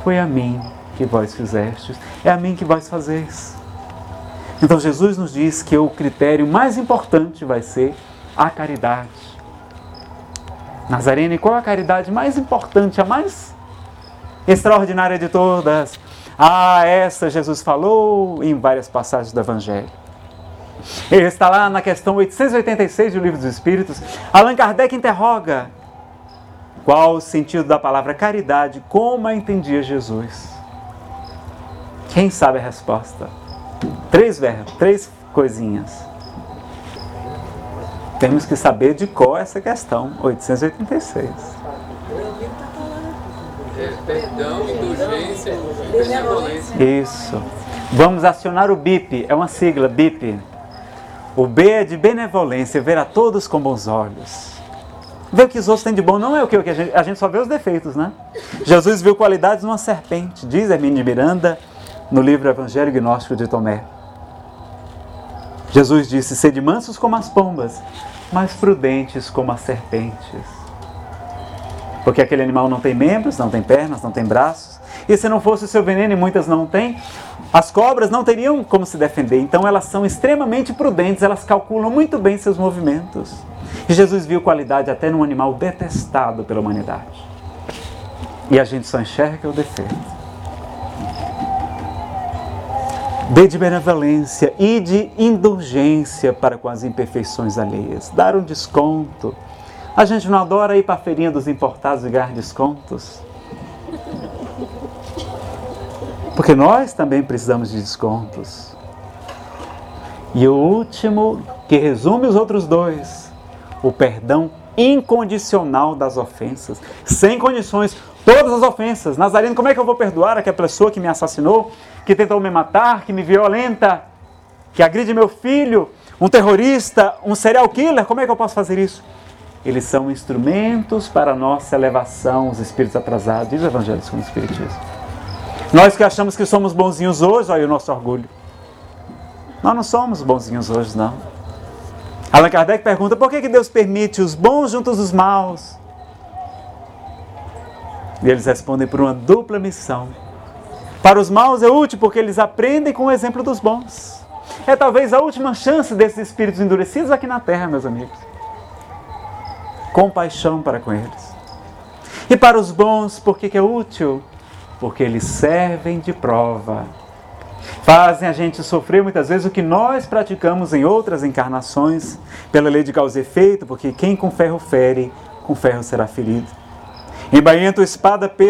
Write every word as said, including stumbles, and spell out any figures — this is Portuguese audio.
foi a mim que vós fizestes, é a mim que vós fazeis. Então Jesus nos diz que o critério mais importante vai ser a caridade. Nazarene, qual a caridade mais importante, a mais extraordinária de todas? Ah, essa Jesus falou em várias passagens do Evangelho. Ele está lá na questão oitocentos e oitenta e seis do Livro dos Espíritos. Allan Kardec interroga: qual o sentido da palavra caridade? Como a entendia Jesus? Quem sabe a resposta? Três verbos, três coisinhas. Temos que saber de qual essa questão, oitocentos e oitenta e seis. É, perdão, indulgência e benevolência. Isso. Vamos acionar o B I P, é uma sigla, B I P. O B é de benevolência, ver a todos com bons olhos. Ver o que os outros têm de bom não é o que a gente, a gente só vê os defeitos, né? Jesus viu qualidades numa serpente, diz Hermínio de Miranda, no livro Evangelho Gnóstico de Tomé. Jesus disse: sede mansos como as pombas, mas prudentes como as serpentes. Porque aquele animal não tem membros, não tem pernas, não tem braços. E se não fosse o seu veneno, e muitas não têm, as cobras não teriam como se defender. Então elas são extremamente prudentes, elas calculam muito bem seus movimentos. E Jesus viu qualidade até num animal detestado pela humanidade. E a gente só enxerga o defeito. Dê de benevolência e de indulgência para com as imperfeições alheias. Dar um desconto. A gente não adora ir para a feirinha dos importados e ganhar descontos? Porque nós também precisamos de descontos. E o último, que resume os outros dois, o perdão incondicional das ofensas. Sem condições, todas as ofensas. Nazareno, como é que eu vou perdoar aquela pessoa que me assassinou, que tentou me matar, que me violenta, que agride meu filho, um terrorista, um serial killer? Como é que eu posso fazer isso? Eles são instrumentos para a nossa elevação, os espíritos atrasados, diz o Evangelho segundo o Espiritismo. Nós que achamos que somos bonzinhos hoje, olha o nosso orgulho. Nós não somos bonzinhos hoje, não. Allan Kardec pergunta: por que que Deus permite os bons juntos dos maus? E eles respondem: por uma dupla missão. Para os maus é útil porque eles aprendem com o exemplo dos bons. É talvez a última chance desses espíritos endurecidos aqui na Terra, meus amigos. Compaixão para com eles. E para os bons, por que que é útil? Porque eles servem de prova. Fazem a gente sofrer muitas vezes o que nós praticamos em outras encarnações, pela lei de causa e efeito, porque quem com ferro fere, com ferro será ferido. Embainhento espada